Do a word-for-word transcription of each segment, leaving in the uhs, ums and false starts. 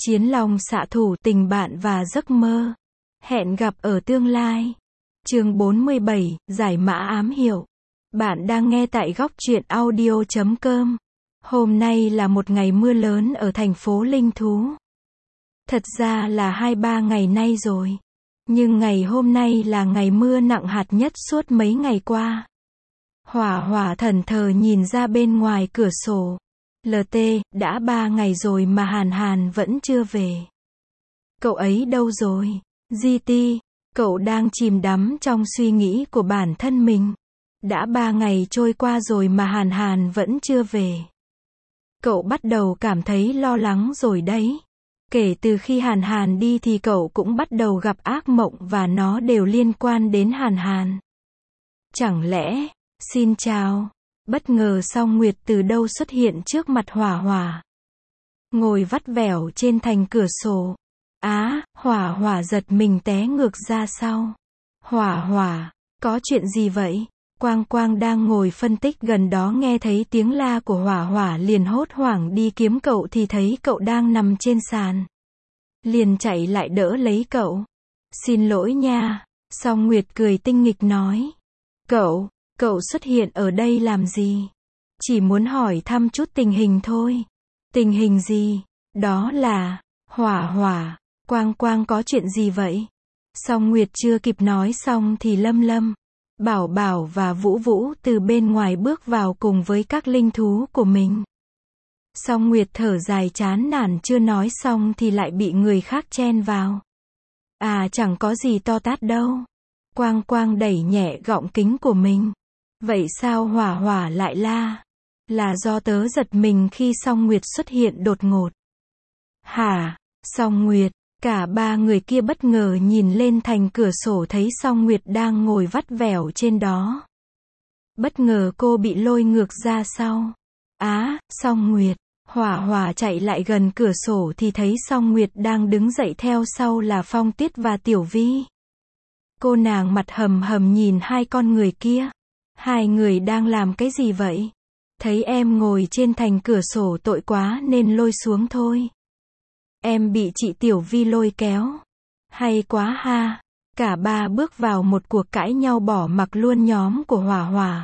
Chiến long xạ thủ, tình bạn và giấc mơ. Hẹn gặp ở tương lai. Chương bốn mươi bảy, giải mã ám hiệu. Bạn đang nghe tại góc truyện audio chấm com. Hôm nay là một ngày mưa lớn ở thành phố Linh Thú. Thật ra là hai ba ngày nay rồi. Nhưng ngày hôm nay là ngày mưa nặng hạt nhất suốt mấy ngày qua. Hỏa Hỏa thẫn thờ nhìn ra bên ngoài cửa sổ. lờ tê, đã ba ngày rồi mà Hàn Hàn vẫn chưa về. Cậu ấy đâu rồi? giê tê, cậu đang chìm đắm trong suy nghĩ của bản thân mình. Đã ba ngày trôi qua rồi mà Hàn Hàn vẫn chưa về. Cậu bắt đầu cảm thấy lo lắng rồi đấy. Kể từ khi Hàn Hàn đi thì cậu cũng bắt đầu gặp ác mộng và nó đều liên quan đến Hàn Hàn. Chẳng lẽ, xin chào, bất ngờ Song Nguyệt từ đâu xuất hiện trước mặt Hỏa Hỏa. Ngồi vắt vẻo trên thành cửa sổ. Á, Hỏa Hỏa giật mình té ngược ra sau. Hỏa Hỏa, có chuyện gì vậy? Quang Quang đang ngồi phân tích gần đó nghe thấy tiếng la của Hỏa Hỏa liền hốt hoảng đi kiếm cậu thì thấy cậu đang nằm trên sàn. Liền chạy lại đỡ lấy cậu. Xin lỗi nha, Song Nguyệt cười tinh nghịch nói. Cậu, cậu xuất hiện ở đây làm gì? Chỉ muốn hỏi thăm chút tình hình thôi. Tình hình gì? Đó là, Hỏa Hỏa, Quang Quang có chuyện gì vậy? Song Nguyệt chưa kịp nói xong thì Lâm Lâm, Bảo Bảo và Vũ Vũ từ bên ngoài bước vào cùng với các linh thú của mình. Song Nguyệt thở dài chán nản chưa nói xong thì lại bị người khác chen vào. À chẳng có gì to tát đâu. Quang Quang đẩy nhẹ gọng kính của mình. Vậy sao Hỏa Hỏa lại la? Là do tớ giật mình khi Song Nguyệt xuất hiện đột ngột. Hả? Song Nguyệt, cả ba người kia bất ngờ nhìn lên thành cửa sổ thấy Song Nguyệt đang ngồi vắt vẻo trên đó. Bất ngờ cô bị lôi ngược ra sau. Á, Song Nguyệt. Hỏa Hỏa chạy lại gần cửa sổ thì thấy Song Nguyệt đang đứng dậy theo sau là Phong Tiết và Tiểu Vi. Cô nàng mặt hầm hầm nhìn hai con người kia. Hai người đang làm cái gì vậy? Thấy em ngồi trên thành cửa sổ tội quá nên lôi xuống thôi. Em bị chị Tiểu Vi lôi kéo. Hay quá ha. Cả ba bước vào một cuộc cãi nhau bỏ mặc luôn nhóm của Hỏa Hỏa.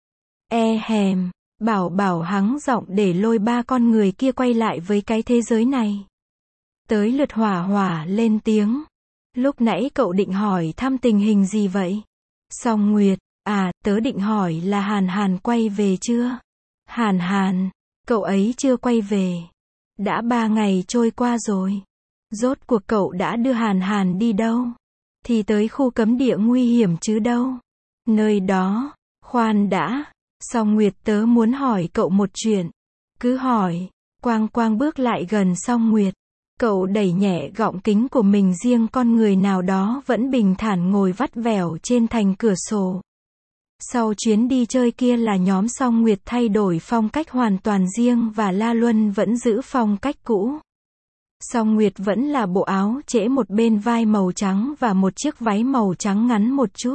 E hèm, Bảo Bảo hắng giọng để lôi ba con người kia quay lại với cái thế giới này. Tới lượt Hỏa Hỏa lên tiếng. Lúc nãy cậu định hỏi thăm tình hình gì vậy? Song Nguyệt, à, tớ định hỏi là Hàn Hàn quay về chưa? Hàn Hàn, cậu ấy chưa quay về. Đã ba ngày trôi qua rồi. Rốt cuộc cậu đã đưa Hàn Hàn đi đâu? Thì tới khu cấm địa nguy hiểm chứ đâu. Nơi đó, khoan đã. Song Nguyệt tớ muốn hỏi cậu một chuyện. Cứ hỏi. Quang Quang bước lại gần Song Nguyệt. Cậu đẩy nhẹ gọng kính của mình riêng con người nào đó vẫn bình thản ngồi vắt vẻo trên thành cửa sổ. Sau chuyến đi chơi kia là nhóm Song Nguyệt thay đổi phong cách hoàn toàn riêng và La Luân vẫn giữ phong cách cũ. Song Nguyệt vẫn là bộ áo trễ một bên vai màu trắng và một chiếc váy màu trắng ngắn một chút.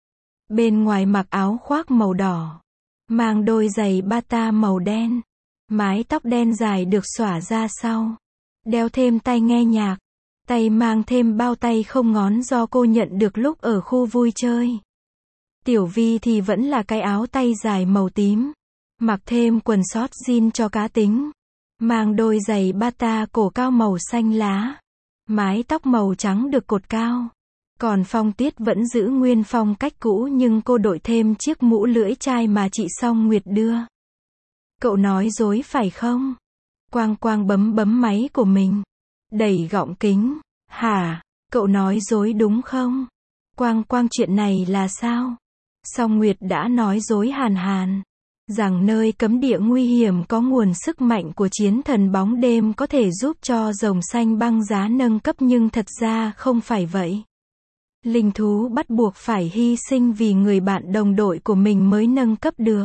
Bên ngoài mặc áo khoác màu đỏ. Mang đôi giày bata màu đen. Mái tóc đen dài được xõa ra sau. Đeo thêm tai nghe nhạc. Tay mang thêm bao tay không ngón do cô nhận được lúc ở khu vui chơi. Tiểu Vi thì vẫn là cái áo tay dài màu tím. Mặc thêm quần short jean cho cá tính. Mang đôi giày bata cổ cao màu xanh lá. Mái tóc màu trắng được cột cao. Còn Phong Tiết vẫn giữ nguyên phong cách cũ nhưng cô đội thêm chiếc mũ lưỡi chai mà chị Song Nguyệt đưa. Cậu nói dối phải không? Quang Quang bấm bấm máy của mình. Đẩy gọng kính. Hả? Cậu nói dối đúng không? Quang Quang chuyện này là sao? Song Nguyệt đã nói dối Hàn Hàn. Rằng nơi cấm địa nguy hiểm có nguồn sức mạnh của chiến thần bóng đêm có thể giúp cho rồng xanh băng giá nâng cấp nhưng thật ra không phải vậy. Linh thú bắt buộc phải hy sinh vì người bạn đồng đội của mình mới nâng cấp được.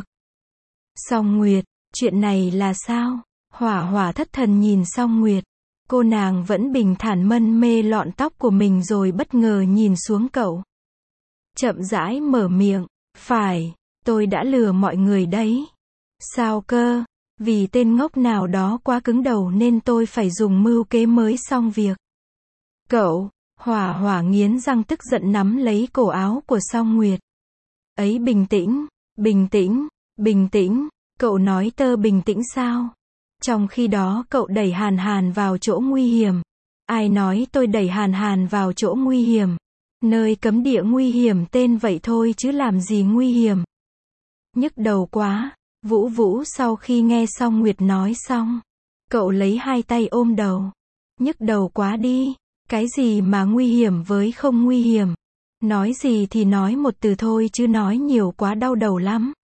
Song Nguyệt, chuyện này là sao? Hỏa Hỏa thất thần nhìn Song Nguyệt. Cô nàng vẫn bình thản mân mê lọn tóc của mình rồi bất ngờ nhìn xuống cậu. Chậm rãi mở miệng. Phải, tôi đã lừa mọi người đấy. Sao cơ? Vì tên ngốc nào đó quá cứng đầu nên tôi phải dùng mưu kế mới xong việc. Cậu, Hỏa Hỏa nghiến răng tức giận nắm lấy cổ áo của Song Nguyệt. Ấy bình tĩnh, bình tĩnh, bình tĩnh, cậu nói tớ bình tĩnh sao? Trong khi đó cậu đẩy Hàn Hàn vào chỗ nguy hiểm. Ai nói tôi đẩy Hàn Hàn vào chỗ nguy hiểm? Nơi cấm địa nguy hiểm tên vậy thôi chứ làm gì nguy hiểm. Nhức đầu quá. Vũ Vũ sau khi nghe xong Nguyệt nói xong, cậu lấy hai tay ôm đầu. Nhức đầu quá đi. Cái gì mà nguy hiểm với không nguy hiểm? Nói gì thì nói một từ thôi chứ nói nhiều quá đau đầu lắm.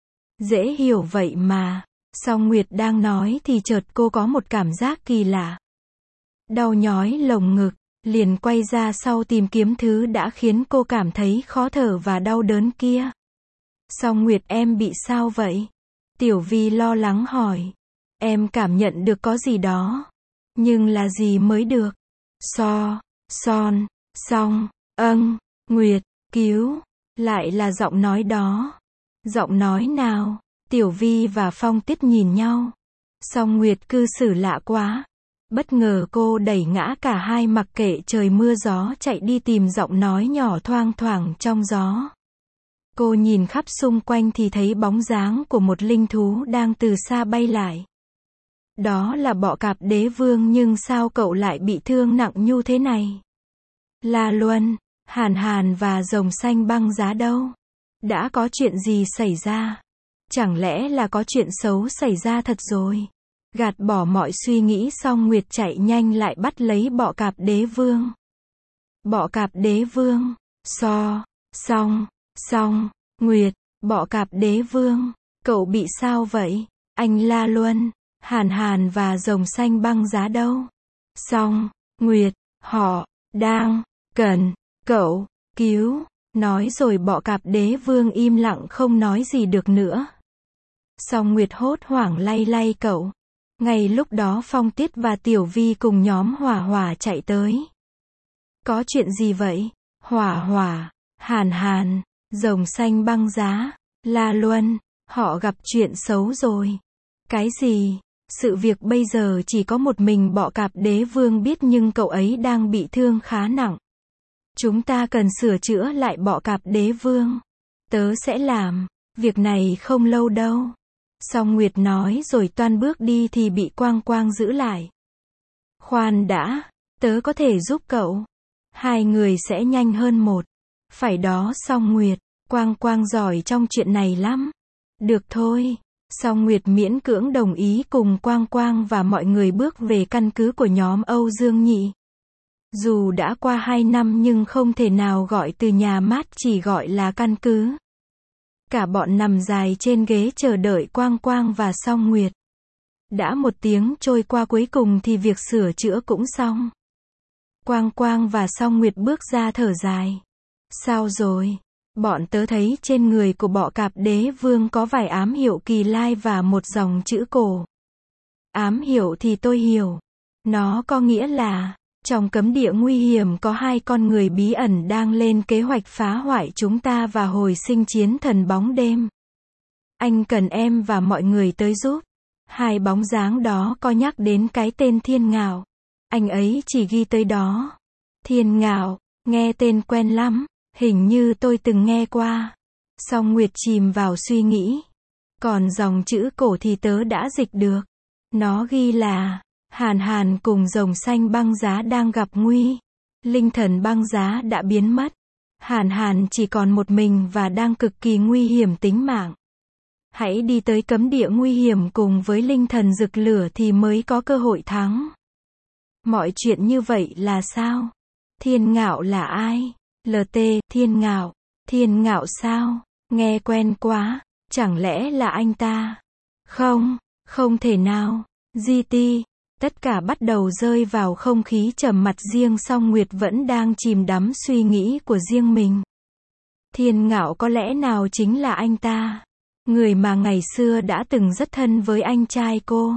Dễ hiểu vậy mà. Song Nguyệt đang nói thì chợt cô có một cảm giác kỳ lạ. Đau nhói lồng ngực, liền quay ra sau tìm kiếm thứ đã khiến cô cảm thấy khó thở và đau đớn kia. Song Nguyệt em bị sao vậy? Tiểu Vi lo lắng hỏi. Em cảm nhận được có gì đó. Nhưng là gì mới được? So, son, song, âng, Nguyệt, cứu. Lại là giọng nói đó. Giọng nói nào? Tiểu Vi và Phong Tiết nhìn nhau. Song Nguyệt cư xử lạ quá. Bất ngờ cô đẩy ngã cả hai mặc kệ trời mưa gió chạy đi tìm giọng nói nhỏ thoang thoảng trong gió. Cô nhìn khắp xung quanh thì thấy bóng dáng của một linh thú đang từ xa bay lại. Đó là bọ cạp đế vương nhưng sao cậu lại bị thương nặng như thế này? La Luân, Hàn Hàn và rồng xanh băng giá đâu? Đã có chuyện gì xảy ra? Chẳng lẽ là có chuyện xấu xảy ra thật rồi? Gạt bỏ mọi suy nghĩ xong Nguyệt chạy nhanh lại bắt lấy bọ cạp đế vương. Bọ cạp đế vương, so, song, song, Nguyệt, bọ cạp đế vương, cậu bị sao vậy? Anh La Luân, Hàn Hàn và rồng xanh băng giá đâu? Song, Nguyệt, họ đang cần cậu cứu. Nói rồi bọ cạp đế vương im lặng không nói gì được nữa. Song Nguyệt hốt hoảng lay lay cậu. Ngay lúc đó Phong Tiết và Tiểu Vi cùng nhóm Hỏa Hỏa chạy tới. Có chuyện gì vậy? Hỏa Hỏa, Hàn Hàn, rồng xanh băng giá, La Luân, họ gặp chuyện xấu rồi. Cái gì? Sự việc bây giờ chỉ có một mình bọ cạp đế vương biết nhưng cậu ấy đang bị thương khá nặng. Chúng ta cần sửa chữa lại bọ cạp đế vương. Tớ sẽ làm, việc này không lâu đâu. Song Nguyệt nói rồi toan bước đi thì bị Quang Quang giữ lại. Khoan đã, tớ có thể giúp cậu. Hai người sẽ nhanh hơn một. Phải đó Song Nguyệt, Quang Quang giỏi trong chuyện này lắm. Được thôi. Song Nguyệt miễn cưỡng đồng ý cùng Quang Quang và mọi người bước về căn cứ của nhóm Âu Dương Nhị. Dù đã qua hai năm nhưng không thể nào gọi từ nhà mát chỉ gọi là căn cứ. Cả bọn nằm dài trên ghế chờ đợi Quang Quang và Song Nguyệt. Đã một tiếng trôi qua cuối cùng thì việc sửa chữa cũng xong. Quang Quang và Song Nguyệt bước ra thở dài. Sao rồi? Bọn tớ thấy trên người của bọ cạp đế vương có vài ám hiệu kỳ lai và một dòng chữ cổ. Ám hiệu thì tôi hiểu. Nó có nghĩa là, trong cấm địa nguy hiểm có hai con người bí ẩn đang lên kế hoạch phá hoại chúng ta và hồi sinh chiến thần bóng đêm. Anh cần em và mọi người tới giúp. Hai bóng dáng đó có nhắc đến cái tên Thiên Ngạo. Anh ấy chỉ ghi tới đó. Thiên Ngạo, nghe tên quen lắm. Hình như tôi từng nghe qua. Song Nguyệt chìm vào suy nghĩ. Còn dòng chữ cổ thì tớ đã dịch được. Nó ghi là, Hàn Hàn cùng rồng xanh băng giá đang gặp nguy. Linh thần băng giá đã biến mất. Hàn Hàn chỉ còn một mình và đang cực kỳ nguy hiểm tính mạng. Hãy đi tới cấm địa nguy hiểm cùng với linh thần rực lửa thì mới có cơ hội thắng. Mọi chuyện như vậy là sao? Thiên Ngạo là ai? lờ tê, Thiên Ngạo. Thiên Ngạo sao? Nghe quen quá. Chẳng lẽ là anh ta? Không, không thể nào. giê tê. Tất cả bắt đầu rơi vào không khí trầm mặc riêng Song Nguyệt vẫn đang chìm đắm suy nghĩ của riêng mình. Thiên Ngạo có lẽ nào chính là anh ta? Người mà ngày xưa đã từng rất thân với anh trai cô.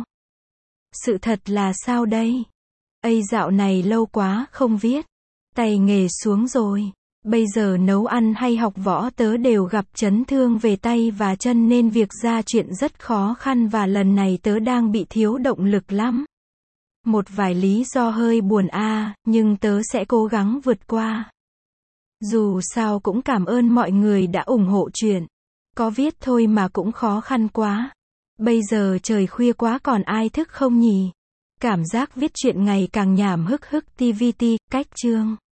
Sự thật là sao đây? Ây dạo này lâu quá không viết. Tay nghề xuống rồi. Bây giờ nấu ăn hay học võ tớ đều gặp chấn thương về tay và chân nên việc ra chuyện rất khó khăn và lần này tớ đang bị thiếu động lực lắm. Một vài lý do hơi buồn a, nhưng tớ sẽ cố gắng vượt qua. Dù sao cũng cảm ơn mọi người đã ủng hộ chuyện. Có viết thôi mà cũng khó khăn quá. Bây giờ trời khuya quá còn ai thức không nhỉ? Cảm giác viết chuyện ngày càng nhảm hức hức tê vê tê, cách chương.